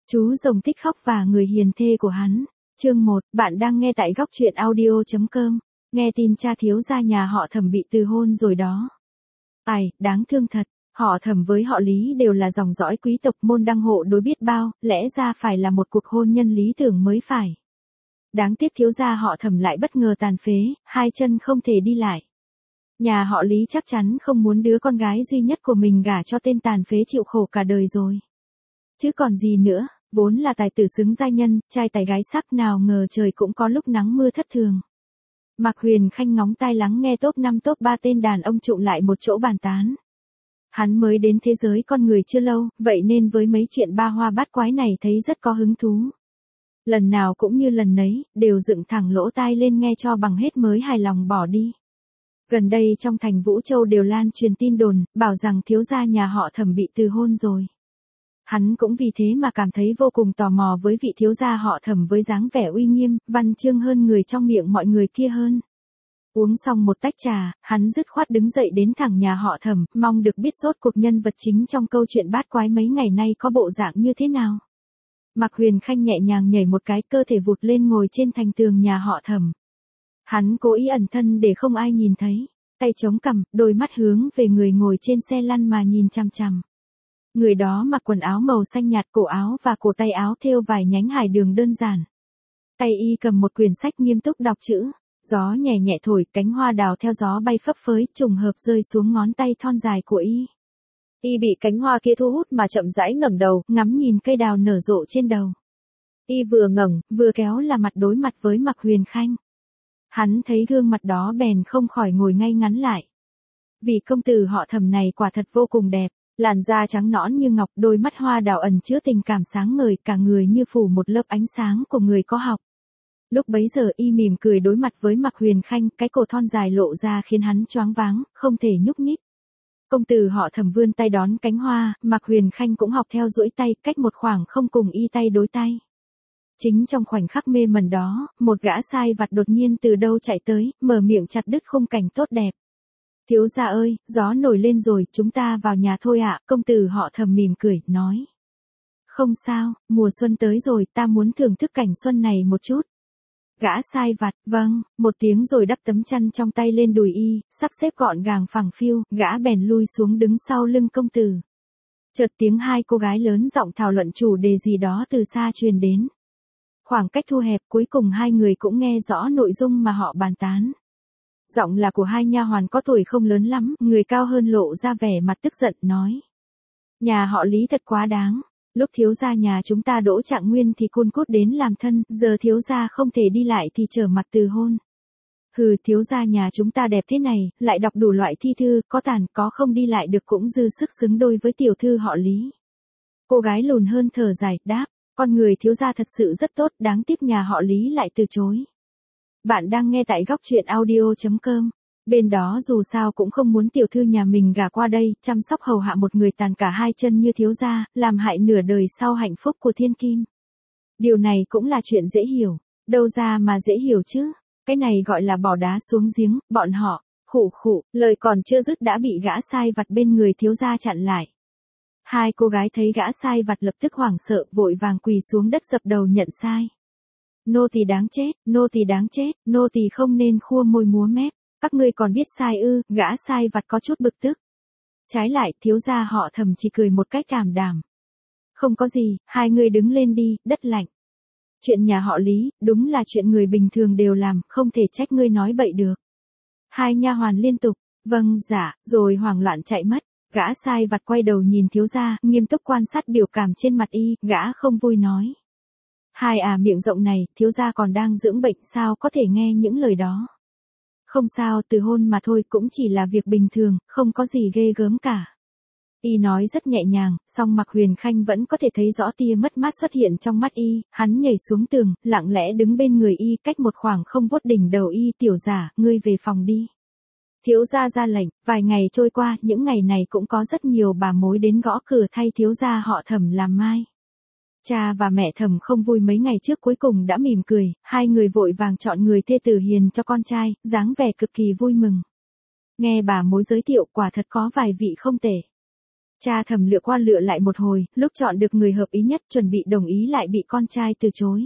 Chú rồng thích khóc và người hiền thê của hắn. Chương 1, bạn đang nghe tại góc truyện audio.com. Nghe tin cha thiếu gia nhà họ Thẩm bị từ hôn rồi đó. Ai, đáng thương thật, họ Thẩm với họ Lý đều là dòng dõi quý tộc môn đăng hộ đối biết bao, lẽ ra phải là một cuộc hôn nhân lý tưởng mới phải. Đáng tiếc thiếu gia họ Thẩm lại bất ngờ tàn phế, hai chân không thể đi lại. Nhà họ Lý chắc chắn không muốn đứa con gái duy nhất của mình gả cho tên tàn phế chịu khổ cả đời rồi. Chứ còn gì nữa, vốn là tài tử xứng giai nhân, trai tài gái sắc, nào ngờ trời cũng có lúc nắng mưa thất thường. Mạc Huyền Khanh ngóng tai lắng nghe top 5 top 3 tên đàn ông trụm lại một chỗ bàn tán. Hắn mới đến thế giới con người chưa lâu, vậy nên với mấy chuyện ba hoa bát quái này thấy rất có hứng thú. Lần nào cũng như lần nấy, đều dựng thẳng lỗ tai lên nghe cho bằng hết mới hài lòng bỏ đi. Gần đây trong thành Vũ Châu đều lan truyền tin đồn, bảo rằng thiếu gia nhà họ Thẩm bị từ hôn rồi. Hắn cũng vì thế mà cảm thấy vô cùng tò mò với vị thiếu gia họ Thẩm với dáng vẻ uy nghiêm, văn chương hơn người trong miệng mọi người kia hơn. Uống xong một tách trà, hắn dứt khoát đứng dậy đến thẳng nhà họ Thẩm, mong được biết rốt cuộc nhân vật chính trong câu chuyện bát quái mấy ngày nay có bộ dạng như thế nào. Mạc Huyền Khanh nhẹ nhàng nhảy một cái, cơ thể vụt lên ngồi trên thành tường nhà họ Thẩm. Hắn cố ý ẩn thân để không ai nhìn thấy, tay chống cằm, đôi mắt hướng về người ngồi trên xe lăn mà nhìn chằm chằm. Người đó mặc quần áo màu xanh nhạt, cổ áo và cổ tay áo thêu vài nhánh hải đường đơn giản. Tay y cầm một quyển sách nghiêm túc đọc chữ, gió nhẹ nhẹ thổi, cánh hoa đào theo gió bay phấp phới, trùng hợp rơi xuống ngón tay thon dài của y. Y bị cánh hoa kia thu hút mà chậm rãi ngẩng đầu, ngắm nhìn cây đào nở rộ trên đầu. Y vừa ngẩng, vừa kéo là mặt đối mặt với Mạc Huyền Khanh. Hắn thấy gương mặt đó bèn không khỏi ngồi ngay ngắn lại. Vì công tử họ Thẩm này quả thật vô cùng đẹp, làn da trắng nõn như ngọc, đôi mắt hoa đào ẩn chứa tình cảm sáng ngời, cả người như phủ một lớp ánh sáng của người có học. Lúc bấy giờ y mỉm cười đối mặt với Mạc Huyền Khanh, cái cổ thon dài lộ ra khiến hắn choáng váng, không thể nhúc nhích. Công tử họ Thẩm vươn tay đón cánh hoa, Mạc Huyền Khanh cũng học theo duỗi tay, cách một khoảng không cùng y tay đối tay. Chính trong khoảnh khắc mê mẩn đó, một gã sai vặt đột nhiên từ đâu chạy tới, mở miệng chặt đứt khung cảnh tốt đẹp. Thiếu gia ơi, gió nổi lên rồi, chúng ta vào nhà thôi ạ. Công tử họ Thẩm mỉm cười, nói. Không sao, mùa xuân tới rồi, ta muốn thưởng thức cảnh xuân này một chút. Gã sai vặt, vâng, một tiếng rồi đắp tấm chăn trong tay lên đùi y, sắp xếp gọn gàng phẳng phiu, gã bèn lui xuống đứng sau lưng công tử. Chợt tiếng hai cô gái lớn giọng thảo luận chủ đề gì đó từ xa truyền đến. Khoảng cách thu hẹp, cuối cùng hai người cũng nghe rõ nội dung mà họ bàn tán. Giọng là của hai nha hoàn có tuổi không lớn lắm, người cao hơn lộ ra vẻ mặt tức giận, nói. Nhà họ Lý thật quá đáng, lúc thiếu gia nhà chúng ta Đỗ Trạng Nguyên thì cun cút đến làm thân, giờ thiếu gia không thể đi lại thì trở mặt từ hôn. Hừ, thiếu gia nhà chúng ta đẹp thế này, lại đọc đủ loại thi thư, có tàn, có không đi lại được cũng dư sức xứng đôi với tiểu thư họ Lý. Cô gái lùn hơn thở dài, đáp, con người thiếu gia thật sự rất tốt, đáng tiếc nhà họ Lý lại từ chối. Bạn đang nghe tại góc truyện audio.com. Bên đó dù sao cũng không muốn tiểu thư nhà mình gả qua đây, chăm sóc hầu hạ một người tàn cả hai chân như thiếu gia, làm hại nửa đời sau hạnh phúc của thiên kim. Điều này cũng là chuyện dễ hiểu, đâu ra mà dễ hiểu chứ, cái này gọi là bỏ đá xuống giếng, bọn họ, khụ khụ, lời còn chưa dứt đã bị gã sai vặt bên người thiếu gia chặn lại. Hai cô gái thấy gã sai vặt lập tức hoảng sợ, vội vàng quỳ xuống đất dập đầu nhận sai. Nô tỳ đáng chết, nô tỳ đáng chết, nô tỳ không nên khua môi múa mép, các ngươi còn biết sai ư? Gã sai vặt có chút bực tức. Trái lại, thiếu gia họ Thẩm chỉ cười một cách cảm đảm. Không có gì, hai người đứng lên đi, đất lạnh. Chuyện nhà họ Lý, đúng là chuyện người bình thường đều làm, không thể trách ngươi nói bậy được. Hai nha hoàn liên tục, vâng dạ, rồi hoảng loạn chạy mất. Gã sai vặt quay đầu nhìn thiếu gia, nghiêm túc quan sát biểu cảm trên mặt y, gã không vui nói. Hai miệng rộng này, thiếu gia còn đang dưỡng bệnh sao có thể nghe những lời đó. Không sao, từ hôn mà thôi, cũng chỉ là việc bình thường, không có gì ghê gớm cả. Y nói rất nhẹ nhàng, song Mạc Huyền Khanh vẫn có thể thấy rõ tia mất mát xuất hiện trong mắt y, hắn nhảy xuống tường, lặng lẽ đứng bên người y, cách một khoảng không vuốt đỉnh đầu y, tiểu giả, ngươi về phòng đi. Thiếu gia ra lệnh, vài ngày trôi qua, những ngày này cũng có rất nhiều bà mối đến gõ cửa thay thiếu gia họ Thẩm làm mai. Cha và mẹ Thẩm không vui mấy ngày trước cuối cùng đã mỉm cười, hai người vội vàng chọn người thê tử hiền cho con trai, dáng vẻ cực kỳ vui mừng. Nghe bà mối giới thiệu quả thật có vài vị không tệ. Cha Thẩm lựa qua lựa lại một hồi, lúc chọn được người hợp ý nhất chuẩn bị đồng ý lại bị con trai từ chối.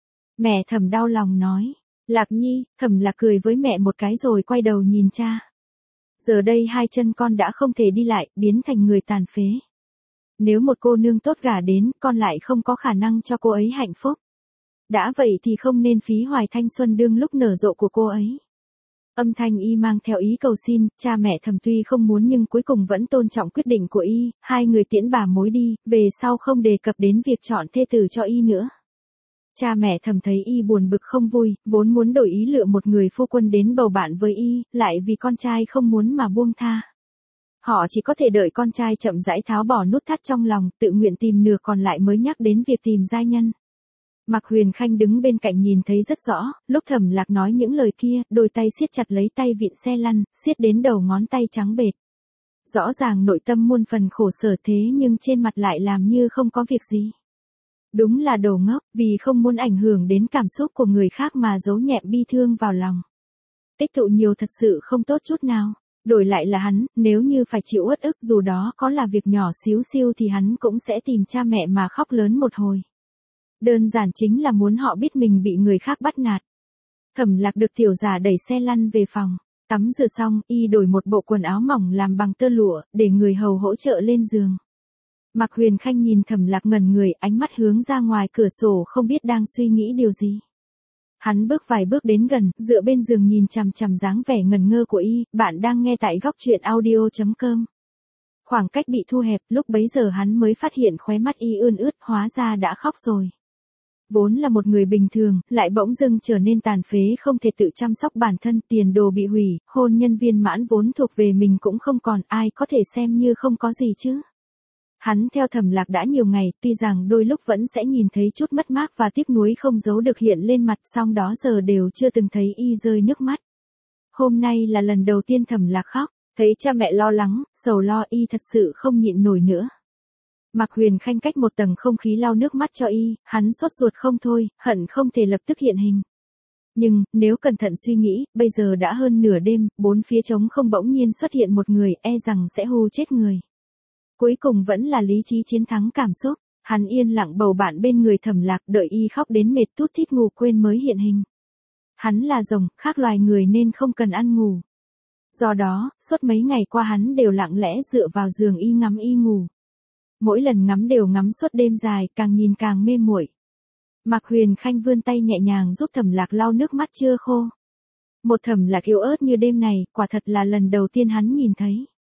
Mẹ Thẩm đau lòng nói, Lạc Nhi. Thẩm Lạc cười với mẹ một cái rồi quay đầu nhìn cha. Giờ đây hai chân con đã không thể đi lại, biến thành người tàn phế. Nếu một cô nương tốt gả đến, con lại không có khả năng cho cô ấy hạnh phúc. Đã vậy thì không nên phí hoài thanh xuân đương lúc nở rộ của cô ấy. Âm thanh y mang theo ý cầu xin, cha mẹ Thẩm tuy không muốn nhưng cuối cùng vẫn tôn trọng quyết định của y, hai người tiễn bà mối đi, về sau không đề cập đến việc chọn thê tử cho y nữa. Cha mẹ Thẩm thấy y buồn bực không vui, vốn muốn đổi ý lựa một người phu quân đến bầu bạn với y, lại vì con trai không muốn mà buông tha. Họ chỉ có thể đợi con trai chậm rãi tháo bỏ nút thắt trong lòng, tự nguyện tìm nửa còn lại mới nhắc đến việc tìm giai nhân. Mạc Huyền Khanh đứng bên cạnh nhìn thấy rất rõ, lúc Thẩm Lạc nói những lời kia, đôi tay siết chặt lấy tay vịn xe lăn, siết đến đầu ngón tay trắng bệch. Rõ ràng nội tâm muôn phần khổ sở thế nhưng trên mặt lại làm như không có việc gì. Đúng là đồ ngốc, vì không muốn ảnh hưởng đến cảm xúc của người khác mà giấu nhẹm bi thương vào lòng. Tích tụ nhiều thật sự không tốt chút nào. Đổi lại là hắn, nếu như phải chịu uất ức dù đó có là việc nhỏ xíu xiu thì hắn cũng sẽ tìm cha mẹ mà khóc lớn một hồi. Đơn giản chính là muốn họ biết mình bị người khác bắt nạt. Thẩm Lạc được tiểu giả đẩy xe lăn về phòng. Tắm rửa xong, y đổi một bộ quần áo mỏng làm bằng tơ lụa, để người hầu hỗ trợ lên giường. Mạc Huyền Khanh nhìn Thẩm Lạc ngẩn người, ánh mắt hướng ra ngoài cửa sổ không biết đang suy nghĩ điều gì. Hắn bước vài bước đến gần, dựa bên giường nhìn chằm chằm dáng vẻ ngẩn ngơ của y, bạn đang nghe tại góc truyện audio.com. Khoảng cách bị thu hẹp, lúc bấy giờ hắn mới phát hiện khóe mắt y ươn ướt, hóa ra đã khóc rồi. Vốn là một người bình thường, lại bỗng dưng trở nên tàn phế không thể tự chăm sóc bản thân, tiền đồ bị hủy, hôn nhân viên mãn vốn thuộc về mình cũng không còn, ai có thể xem như không có gì chứ. Hắn theo Thẩm Lạc đã nhiều ngày, tuy rằng đôi lúc vẫn sẽ nhìn thấy chút mất mát và tiếc nuối không giấu được hiện lên mặt, song đó giờ đều chưa từng thấy y rơi nước mắt. Hôm nay là lần đầu tiên Thẩm Lạc khóc, thấy cha mẹ lo lắng, sầu lo y thật sự không nhịn nổi nữa. Mạc Huyền Khanh cách một tầng không khí lau nước mắt cho y, hắn sốt ruột không thôi, hận không thể lập tức hiện hình. Nhưng, nếu cẩn thận suy nghĩ, bây giờ đã hơn nửa đêm, bốn phía trống không bỗng nhiên xuất hiện một người, e rằng sẽ hù chết người. Cuối cùng vẫn là lý trí chiến thắng cảm xúc, hắn yên lặng bầu bạn bên người Thẩm Lạc, đợi y khóc đến mệt tút thít ngủ quên mới hiện hình. Hắn là rồng, khác loài người nên không cần ăn ngủ. Do đó, suốt mấy ngày qua hắn đều lặng lẽ dựa vào giường y ngắm y ngủ. Mỗi lần ngắm đều ngắm suốt đêm dài, càng nhìn càng mê muội. Mạc Huyền Khanh vươn tay nhẹ nhàng giúp Thẩm Lạc lau nước mắt chưa khô. Một Thẩm Lạc yếu ớt như đêm này, quả thật là lần đầu tiên hắn nhìn thấy.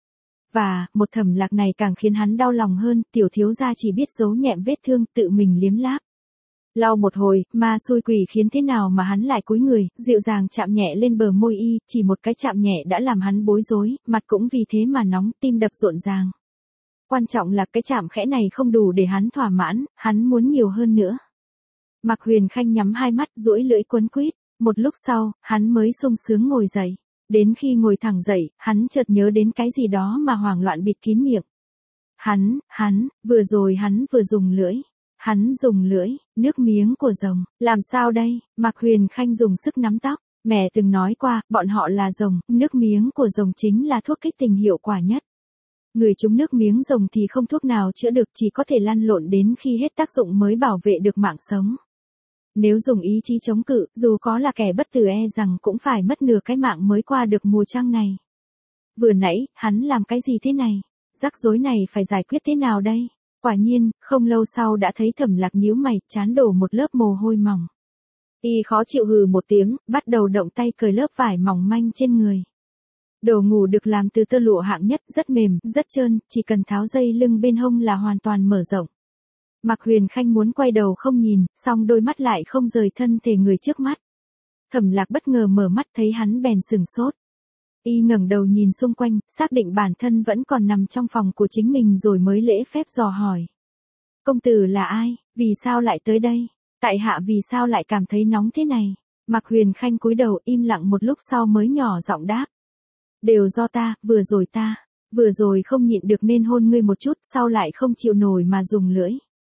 Và, một Thẩm Lạc này càng khiến hắn đau lòng hơn, tiểu thiếu gia chỉ biết giấu nhẹm vết thương, tự mình liếm láp. Lau một hồi, ma xui quỷ khiến thế nào mà hắn lại cúi người, dịu dàng chạm nhẹ lên bờ môi y, chỉ một cái chạm nhẹ đã làm hắn bối rối, mặt cũng vì thế mà nóng, tim đập rộn ràng. Quan trọng là cái chạm khẽ này không đủ để hắn thỏa mãn, hắn muốn nhiều hơn nữa. Mạc Huyền Khanh nhắm hai mắt, duỗi lưỡi quấn quýt, một lúc sau, hắn mới sung sướng ngồi dậy. Đến khi ngồi thẳng dậy, hắn chợt nhớ đến cái gì đó mà hoảng loạn bịt kín miệng. Vừa rồi hắn vừa dùng lưỡi. Hắn dùng lưỡi, nước miếng của rồng, làm sao đây? Mạc Huyền Khanh dùng sức nắm tóc, mẹ từng nói qua, bọn họ là rồng, nước miếng của rồng chính là thuốc kích tình hiệu quả nhất. Người trúng nước miếng rồng thì không thuốc nào chữa được, chỉ có thể lăn lộn đến khi hết tác dụng mới bảo vệ được mạng sống. Nếu dùng ý chí chống cự, dù có là kẻ bất tử e rằng cũng phải mất nửa cái mạng mới qua được mùa trăng này. Vừa nãy, hắn làm cái gì thế này? Rắc rối này phải giải quyết thế nào đây? Quả nhiên, không lâu sau đã thấy Thẩm Lạc nhíu mày, trán đổ một lớp mồ hôi mỏng. Y khó chịu hừ một tiếng, bắt đầu động tay cởi lớp vải mỏng manh trên người. Đồ ngủ được làm từ tơ lụa hạng nhất, rất mềm, rất trơn, chỉ cần tháo dây lưng bên hông là hoàn toàn mở rộng. Mạc Huyền Khanh muốn quay đầu không nhìn, song đôi mắt lại không rời thân thể người trước mắt. Thẩm Lạc bất ngờ mở mắt thấy hắn bèn sừng sốt. Y ngẩng đầu nhìn xung quanh, xác định bản thân vẫn còn nằm trong phòng của chính mình rồi mới lễ phép dò hỏi. Công tử là ai, vì sao lại tới đây? Tại hạ vì sao lại cảm thấy nóng thế này? Mạc Huyền Khanh cúi đầu im lặng một lúc sau mới nhỏ giọng đáp. Đều do ta, vừa rồi không nhịn được nên hôn ngươi một chút, sau lại không chịu nổi mà dùng lưỡi.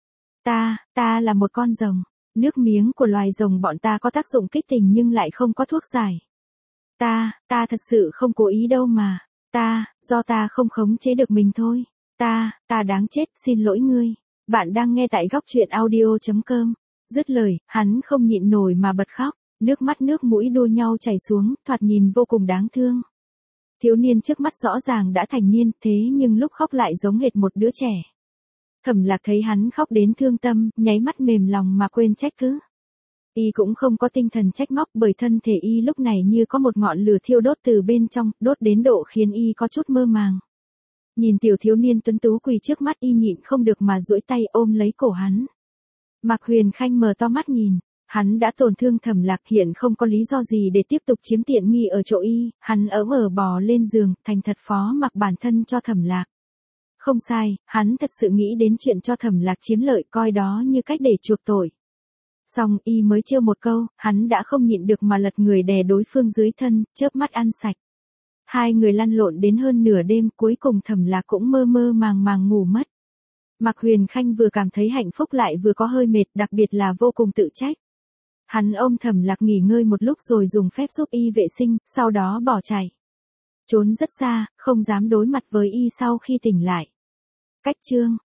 Ta là một con rồng, nước miếng của loài rồng bọn ta có tác dụng kích tình nhưng lại không có thuốc giải. Ta thật sự không cố ý đâu mà, do ta không khống chế được mình thôi. Ta đáng chết, xin lỗi ngươi. Bạn đang nghe tại góc truyện audio.com. Dứt lời, hắn không nhịn nổi mà bật khóc, nước mũi đua nhau chảy xuống, thoạt nhìn vô cùng đáng thương. Thiếu niên trước mắt rõ ràng đã thành niên, thế nhưng lúc khóc lại giống hệt một đứa trẻ. Thẩm Lạc thấy hắn khóc đến thương tâm, nháy mắt mềm lòng mà quên trách cứ. Y cũng không có tinh thần trách móc bởi thân thể y lúc này như có một ngọn lửa thiêu đốt từ bên trong, đốt đến độ khiến y có chút mơ màng. Nhìn tiểu thiếu niên tuấn tú quỳ trước mắt y nhịn không được mà duỗi tay ôm lấy cổ hắn. Mạc Huyền Khanh mở to mắt nhìn, hắn đã tổn thương Thẩm Lạc hiện không có lý do gì để tiếp tục chiếm tiện nghi ở chỗ y, hắn ỡm bò lên giường, thành thật phó mặc bản thân cho Thẩm Lạc. Không sai, hắn thật sự nghĩ đến chuyện cho Thẩm Lạc chiếm lợi coi đó như cách để chuộc tội. Xong y mới trêu một câu, hắn đã không nhịn được mà lật người đè đối phương dưới thân, chớp mắt ăn sạch. Hai người lăn lộn đến hơn nửa đêm, cuối cùng Thẩm Lạc cũng mơ mơ màng ngủ mất. Mạc Huyền Khanh vừa cảm thấy hạnh phúc lại vừa có hơi mệt, đặc biệt là vô cùng tự trách. Hắn ôm Thẩm Lạc nghỉ ngơi một lúc rồi dùng phép giúp y vệ sinh, sau đó bỏ chạy. Trốn rất xa, không dám đối mặt với y sau khi tỉnh lại. Cách chương